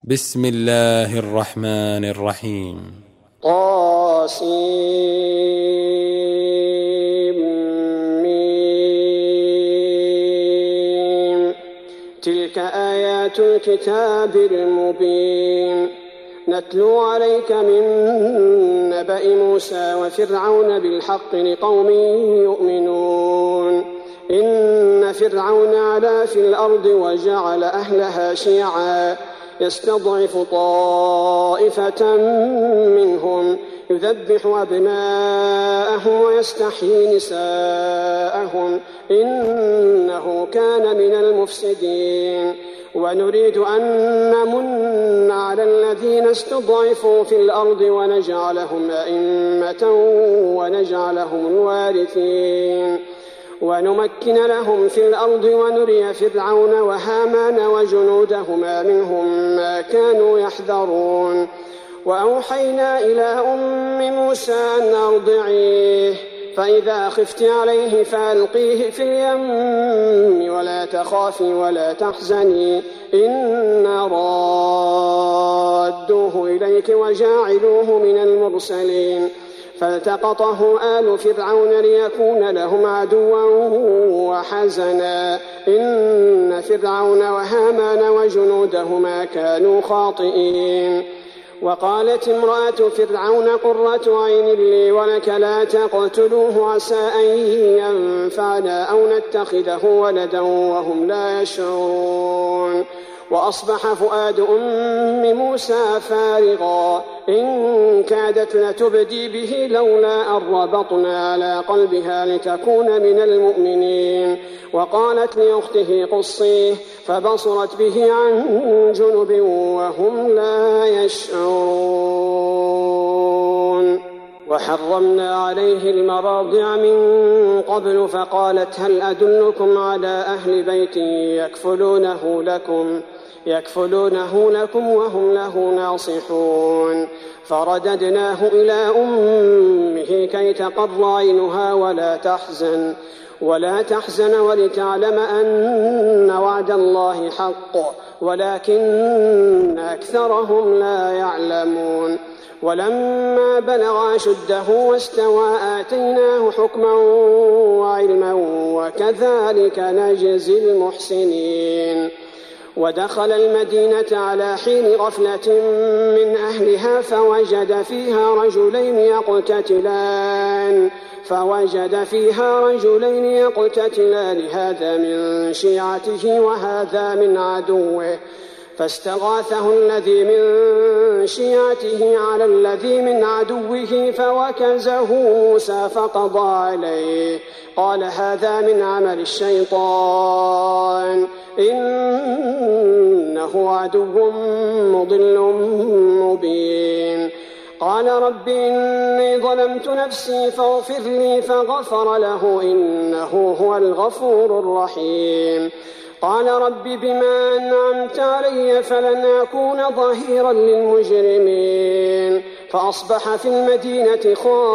بسم الله الرحمن الرحيم. طاسيم. تلك آيات الكتاب المبين. نتلو عليك من نبأ موسى وفرعون بالحق لقوم يؤمنون. إن فرعون علا في الأرض وجعل أهلها شيعا يستضعف طائفة منهم يذبح أبناءهم ويستحيي نساءهم إنه كان من المفسدين. ونريد أن نمن على الذين استضعفوا في الأرض ونجعلهم أئمة ونجعلهم الوارثين ونمكن لهم في الأرض ونري فرعون وهامان وجنودهما منهم ما كانوا يحذرون. وأوحينا إلى أم موسى أن أرضعيه فإذا خفت عليه فألقيه في اليم ولا تخافي ولا تحزني إنا رادوه إليك وجاعلوه من المرسلين. فالتقطه آل فرعون ليكون لهم عدوا وحزنا إن فرعون وهامان وجنودهما كانوا خاطئين. وقالت امرأة فرعون قرة عين لي ولك لا تقتلوه عسى أن ينفعنا أو نتخذه ولدا وهم لا يشعرون. وأصبح فؤاد أم موسى فارغا إن كادت لتبدي به لولا أن ربطنا على قلبها لتكون من المؤمنين. وقالت لأخته قصيه فبصرت به عن جنب وهم لا يشعرون. وحرمنا عليه المراضع من قبل فقالت هل أدلكم على أهل بيت يكفلونه لكم وهم له ناصحون. فرددناه إلى أمه كي تقر عينها ولا تحزن ولتعلم أن وعد الله حق ولكن أكثرهم لا يعلمون. ولما بلغ أشده واستوى آتيناه حكما وعلما وكذلك نجزي المحسنين. ودخل المدينة على حين غفلة من أهلها فوجد فيها رجلين يقتتلان هذا من شيعته وهذا من عدوه فاستغاثه الذي من شيعته على الذي من عدوه فوكزه موسى فقضى عليه قال هذا من عمل الشيطان إنه عدو مضل مبين. قال رب إني ظلمت نفسي فاغفر لي فغفر له إنه هو الغفور الرحيم. قال رب بما أنعمت علي فلن أكون ظهيرا للمجرمين. فأصبح في المدينة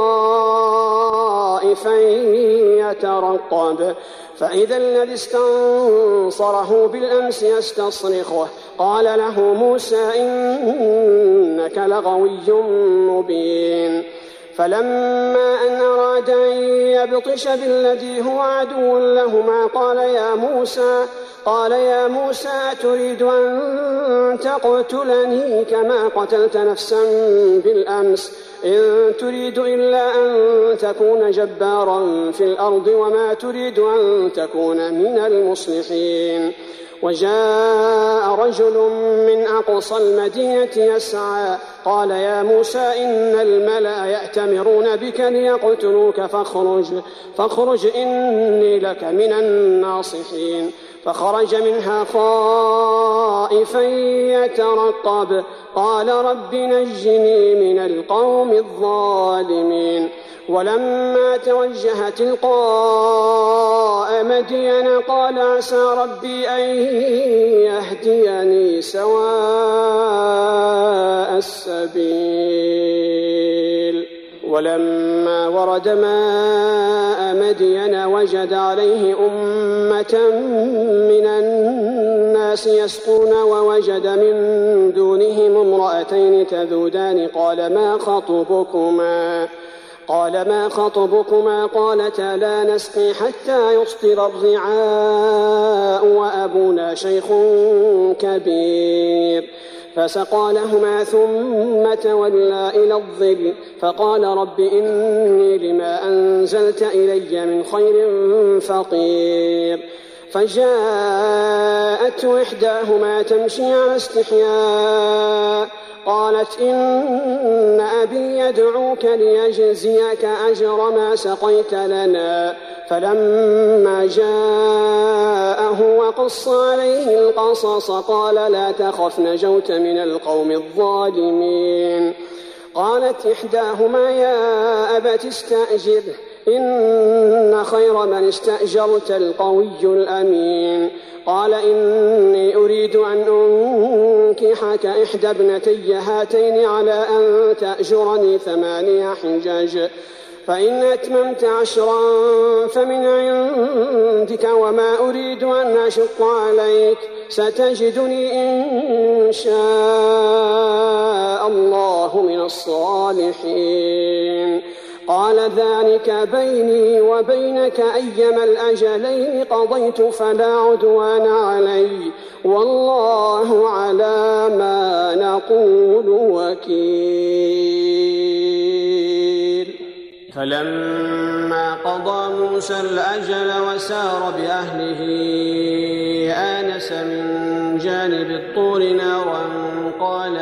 خائفا يترقب فإذا الذي استنصره بالأمس يستصرخه قال له موسى إنك لغوي مبين. فلما أن أراد أن يبطش بالذي هو عدو لهما قال يا موسى أتريد أن تقتلني كما قتلت نفسا بالأمس إن تريد إلا أن تكون جبارا في الأرض وما تريد أن تكون من المصلحين. وجاء رجل من أقصى المدينة يسعى قال يا موسى إن الملأ يأتمرون بك ليقتلوك فاخرج إني لك من الناصحين. فخرج منها خائفا يترقب قال رب نجني من القوم الظالمين. ولما توجه تلقاء مدين قال عسى ربي أن يهديني سواء السبيل. ولما ورد ماء مدين وجد عليه أمة من الناس يسقون ووجد من دونه امرأتين تذودان قال ما خطبكما قالتا لا نسقي حتى يصدر الرعاء وأبونا شيخ كبير. فسقى لهما ثم تولى إلى الظل فقال رب إني لما أنزلت إلي من خير فقير. فجاءته إحداهما تمشي على استحياء قالت إن أبي يدعوك ليجزيك أجر ما سقيت لنا. فلما جاءه وقص عليه القصص قال لا تخف نجوت من القوم الظالمين. قالت إحداهما يا أبت استأجره إن خير من استأجرت القوي الأمين. قال إني أريد أن أنكحك إحدى ابنتي هاتين على أن تأجرني 8 حجج فإن أتممت 10 فمن عندك وما أريد أن أشق عليك ستجدني إن شاء الله من الصالحين. قال ذلك بيني وبينك أيما الأجلين قضيت فلا عدوان علي والله على ما نقول وكيل. فلما قضى موسى الأجل وسار بأهله آنس من جانب الطور نارا قال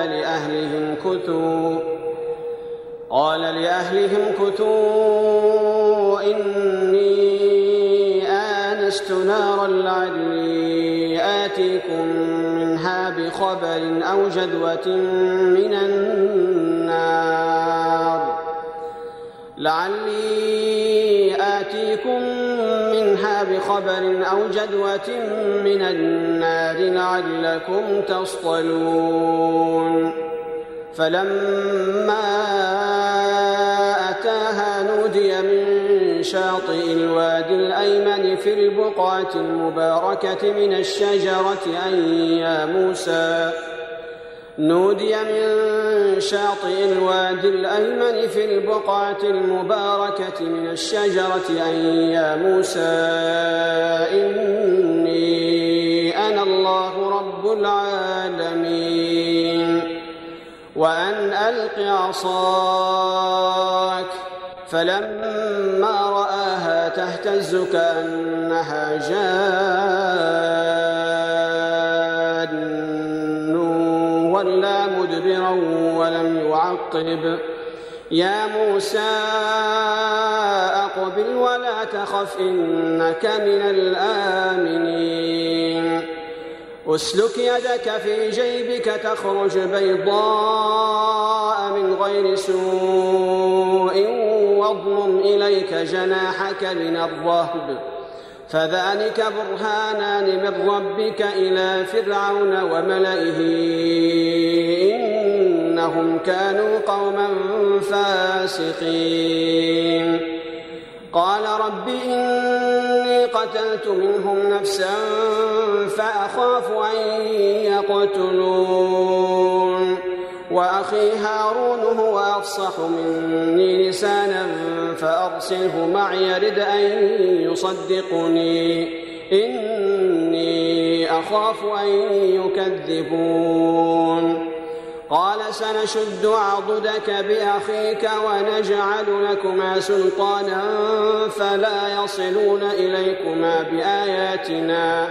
لأهلهم كثوا إني آنست نارا لعلي آتيكم منها بخبر أو جذوة من النار لعلكم تصطلون. فلما أتاها نودي من شاطئ الوادي الأيمن في البقعة المباركة من الشجرة أن يا موسى إني أنا الله رب العالمين وأن ألق عصاك. فلما رآها تهتز كأنها جان ولا مدبرا ولم يعقب. يا موسى أقبل ولا تخف إنك من الآمنين. أسلك يدك في جيبك تخرج بيضاء من غير سوء واضمم إليك جناحك من الرهب فذلك برهانان من ربك إلى فرعون وملئه إنهم كانوا قوما فاسقين. قال رب إني قتلت منهم نفسا فأخاف أن يقتلون وأخي هارون هو أفصح مني لسانا فأرسله معي رد أن يصدقني إني أخاف أن يكذبون. قال سنشد عضدك بأخيك ونجعل لكما سلطانا فلا يصلون إليكما بآياتنا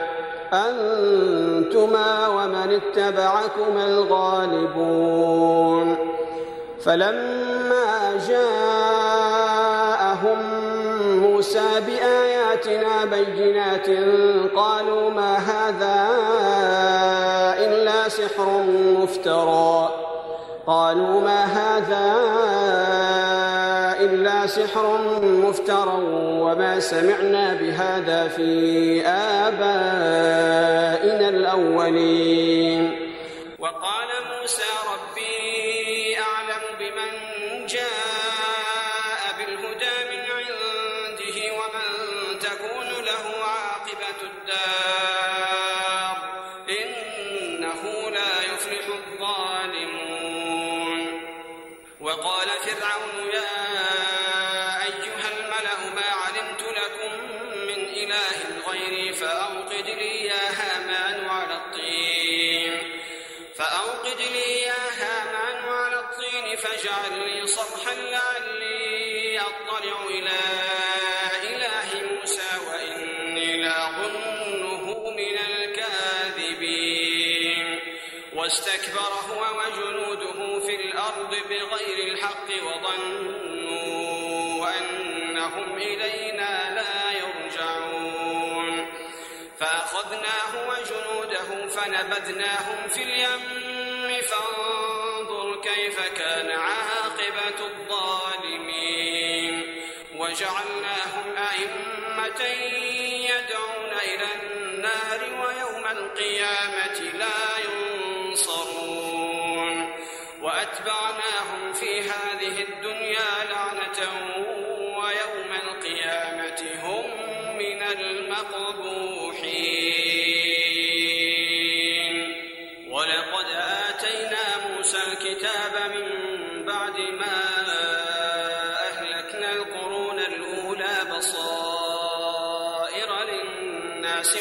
أنتما ومن اتبعكما الغالبون. فلما جاءهم موسى بآياتنا بينات قالوا ما هذا إلا سحر مفترى وما سمعنا بهذا في آبائنا الأولين. وقال موسى ربي أعلم بمن جاء بالهدى من عنده ومن تكون له عاقبة الدار إنه لا يفلح الظالمون. فأوقد لي يا هامان على الطين فاجعل لي صرحا لعلي أطلع إلى إله موسى وإني لأظنه من الكاذبين واستكبر هو وجنوده في الأرض بغير الحق وظنوا أنهم إلينا لا يرجعون فأخذناه وجنوده فنبذناهم في اليم فانظر كيف كان عاقبة الظالمين وجعلناهم أئمة يدعون إلى النار ويوم القيامة لا ينصرون وأتبعناهم في هذه الدنيا لعنة ويوم القيامة هم من المقبوحين ولقد آتينا موسى الكتاب من بعد ما أهلكنا القرون الأولى بصائر للناس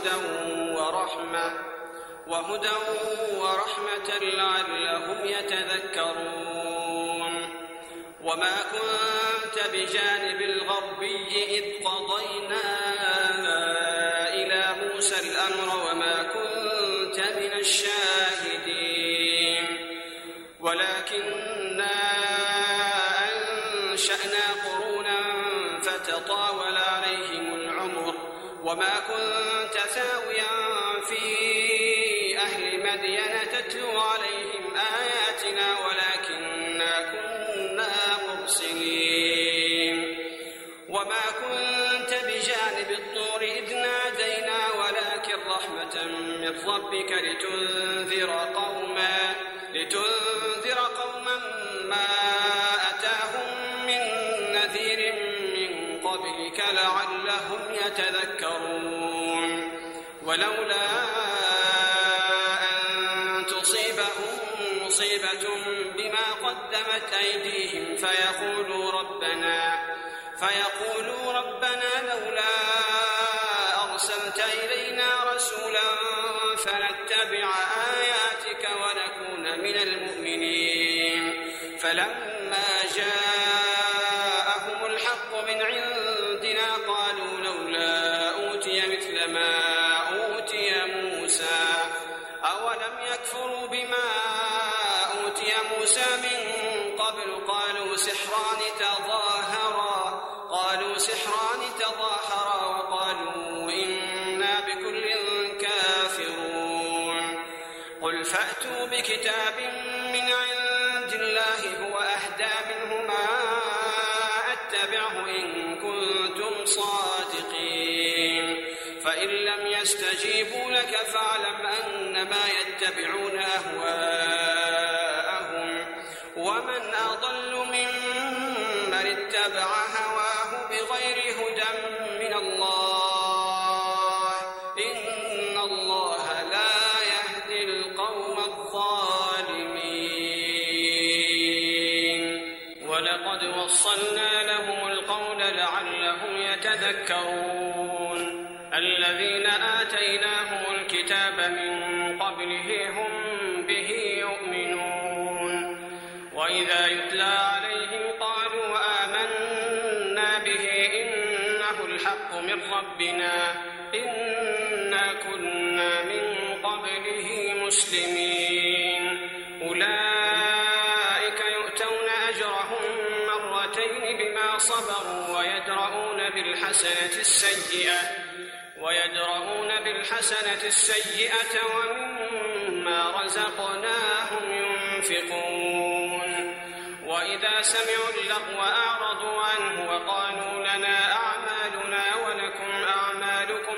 وهدى ورحمة لعلهم يتذكرون وما كنت بجانب الغربي إذ قضينا إلى موسى الأمر وما كنت من الشاهدين ولكننا أنشأنا قرونا فتطاول عليهم العمر وما كنت ثاويا في أهل مدين تتلو عليهم آياتنا ولكننا كنا مرسلين وما كنت بجانب الطور إذ نادينا ولكن رحمة من ربك لتنذر قوما ما أتاهم من نذير من قبلك لعلهم يتذكرون ولولا أن تصيبهم مصيبة بما قدمت أيديهم فيقولوا ربنا لولا أرسلت إلينا رسولا فنتبع آياتك ونكون من المؤمنين فلما جاءهم الحق من عندنا قالوا لولا أوتي مثل ما أوتي موسى أولم يكفروا بما أوتي موسى من قبل قالوا سحران تظاهرا وقالوا إنا بكل كافرون قل فأتوا بكتاب من عند الله هو أهدى منهما أتبعه إن كنتم صادقين فإن لم يستجيبوا لك فاعلم أنما يتبعون أهواءهم ومن أضل ممن اتبع هواه بغير هدى من الله إن الله لا يهدي القوم الظالمين ولقد وصلنا لهم القول لعلهم يتذكرون الذين آتيناهم الكتاب من قبله هم به يؤمنون وإذا يتلى عليهم قالوا آمنا به إنه الحق من ربنا إنا كنا من قبله مسلمين أولئك يؤتون أجرهم مرتين بما صبروا ويدرؤون بالحسنة السيئة ومما رزقناهم ينفقون وإذا سمعوا اللغو أعرضوا عنه وقالوا لنا أعمالنا ولكم أعمالكم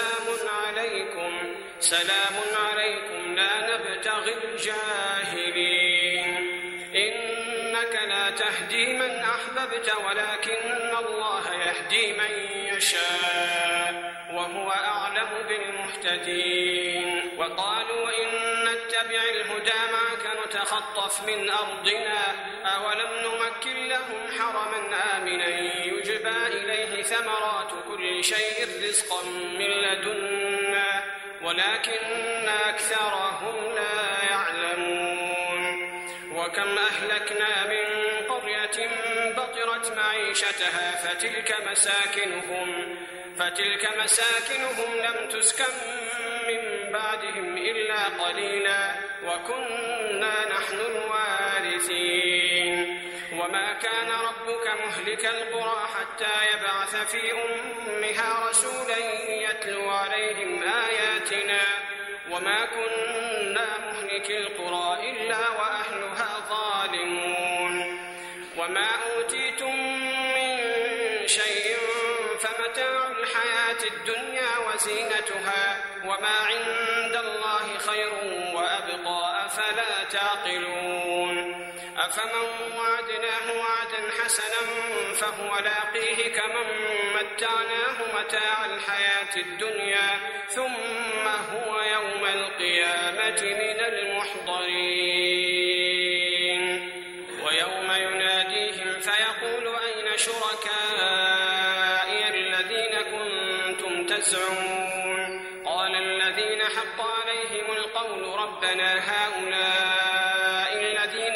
سلام عليكم لا نبتغي الجاهلين إنك لا تهدي من أحببت ولكن الله يهدي من يشاء وهو أعلم بالمهتدين وقالوا إن نتبع الهدى معك نتخطف من أرضنا أولم نمكن لهم حرما آمنا يجبى إليه ثمرات كل شيء رزقا من لدنا ولكن أكثرهم لا يعلمون وكم أهلكنا من قرية بطرت معيشتها فتلك مساكنهم لم تسكن من بعدهم إلا قليلا وكنا نحن الوارثين. وما كان ربك مهلك القرى حتى يبعث في أمها رسولا يتلو عليهم آياتنا وما كنا مهلك القرى إلا وأهلها ظالمون. وما أوتيتم من شيء فمتاع الحياة الدنيا وزينتها وما عند الله خير وأبقى أفلا تعقلون. أفمن وعدناه وعدا حسنا فهو لاقيه كمن متعناه متاع الحياة الدنيا ثم هو يوم القيامة من المحضرين. ويوم يناديهم فيقول أين شركائي الذين كنتم تزعمون قال الذين حق عليهم القول ربنا هؤلاء الذين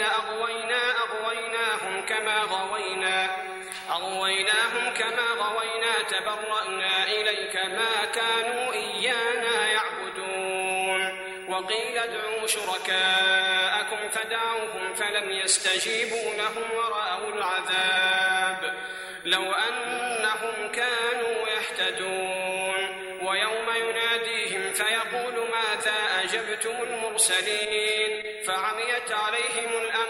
أغويناهم كما غوينا تبرأنا إليك ما كانوا إيانا يعبدون. وقيل ادعوا شركاءكم فدعوهم فلم يستجيبوا لهم ورأوا العذاب لو أنهم كانوا يهتدون. ويوم يناديهم فيقول ماذا أجبتم المرسلين فعميت عليهم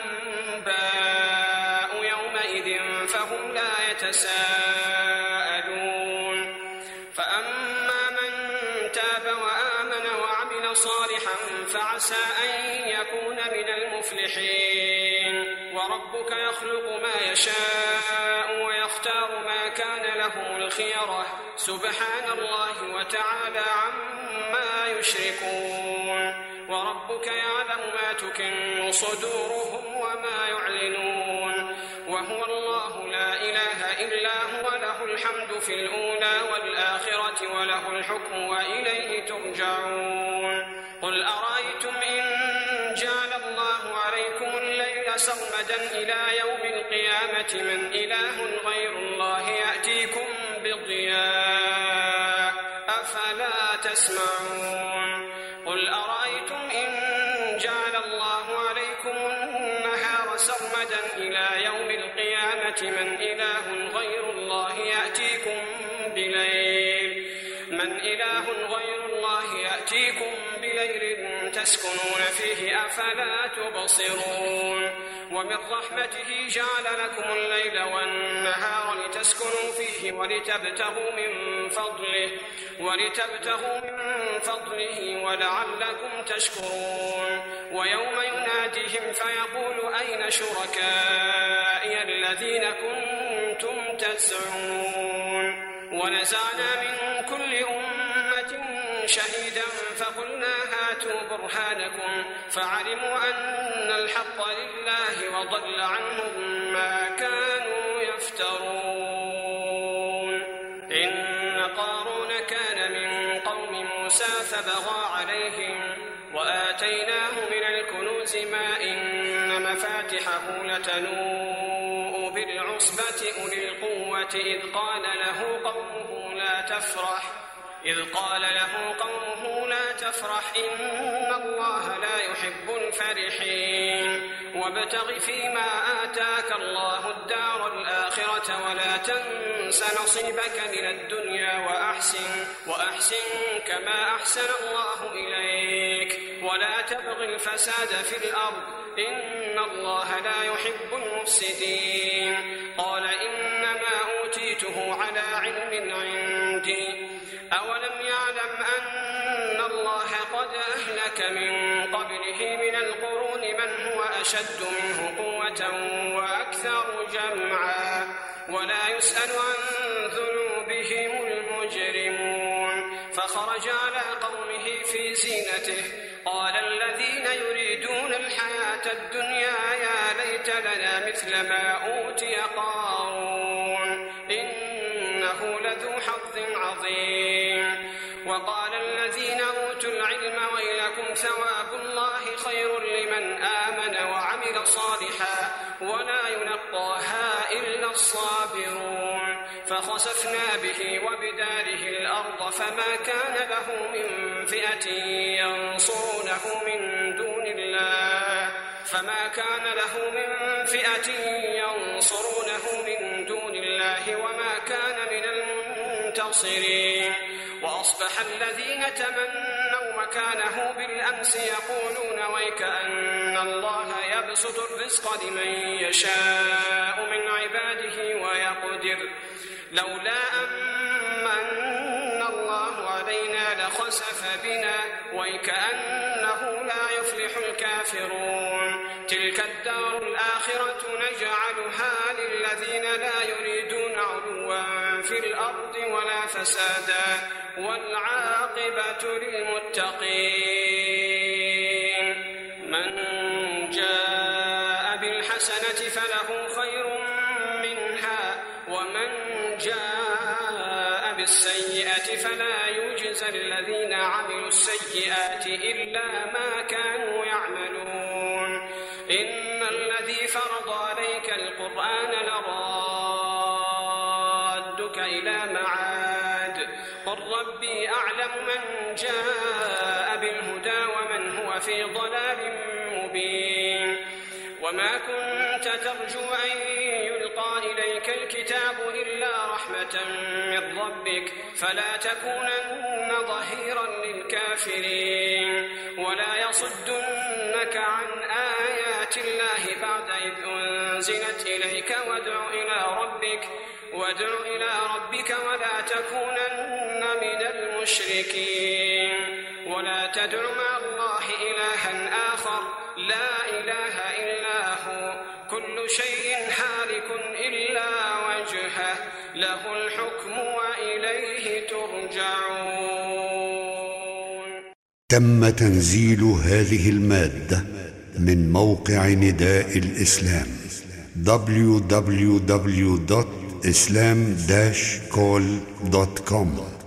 الأنباء يومئذ فهم لا يتساءلون. فأما من تاب وآمن وعمل صالحا فعسى أن يكون من المفلحين. وربك يخلق ما يشاء ويختار ما كان لهم الخيرة سبحان الله وتعالى عما يشركون. وربك يعلم ما تكن صدورهم وما يعلنون وهو الله لا إله إلا هو له الحمد في الأولى والآخرة وله الحكم وإليه ترجعون. قل أرأيتم إن جعل الله عليكم الليل سرمدا إلى يوم القيامة من إله غير الله يأتيكم بضياء أفلا تسمعون. قل أرأيتم إن جعل الله عليكم النهار سرمدا إلى يوم القيامة من إله غير الله يأتيكم بليل تسكنون فيه أفلا تبصرون. ومن رحمته جعل لكم الليل والنهار لتسكنوا فيه ولتبتغوا من فضله ولعلكم تشكرون. ويوم يناديهم فيقول أين شركائي الذين كنتم تزعمون ونزعنا من كل أمة شهيدا فقلنا هاتوا برهانكم فعلموا أن الحق لله وضل عنهم ما كانوا يفترون. إن قارون كان من قوم موسى فبغى عليهم وآتيناه من الكنوز ما إن مفاتحه لتنوء بالعصبة أولي القوة إذ قال له قومه لا تفرح إن الله لا يحب الفرحين. وابتغ فيما آتاك الله الدار الآخرة ولا تنس نصيبك من الدنيا وأحسن كما أحسن الله إليك ولا تبغ الفساد في الأرض إن الله لا يحب المفسدين. قال إنما أوتيته على علم عندي أولم يعلم أن الله قد أهلك من قبله من القرون من هو أشد منه قوة وأكثر جمعا ولا يسأل عن ذنوبهم المجرمون. فخرج على قومه في زينته قال الذين يريدون الحياة الدنيا يا ليت لنا مثل ما أوتي قارون إنه لذو حظ عظيم. وقال الذين أوتوا العلم ويلكم ثواب الله خير لمن آمن وعمل صالحا ولا يلقاها إلا الصابرون فخسفنا به وبداره الأرض فما كان له من فئة ينصرونه من دون الله وما كان من المنتصرين وأصبح الذين تمنوا مكانه بالأمس يقولون ويكأن الله يبسط الرزق لمن يشاء من عباده ويقدر لولا أمن الله علينا لخسف بنا ويكأنه لا يفلح الكافرون تلك الدار الآخرة نجعلها للذين لا يريدون علوا في الأرض ولا فسادا والعاقبة للمتقين من جاء بالحسنة فله خير منها ومن جاء بالسيئة فلا يجزى الذين عملوا السيئات إلا ما كانوا يعملون إن الذي فرض عليك القرآن لرادك إلى معاد قل ربي أعلم من جاء بالهدى ومن هو في ضلال مبين وما كنت ترجو أن يلقى إليك الكتاب إلا رحمة من ربك فلا تكونن ظهيرا للكافرين ولا يصدنك عن آيات الله بعد إذ أنزلت إليك وادع إلى ربك ولا تكونن من المشركين ولا تدع مع الله إلها آخر لا إله إلا هو كل شيء هالك إلا وجهه له الحكم وإليه ترجعون. تم تنزيل هذه المادة من موقع نداء الإسلام www.islam-call.com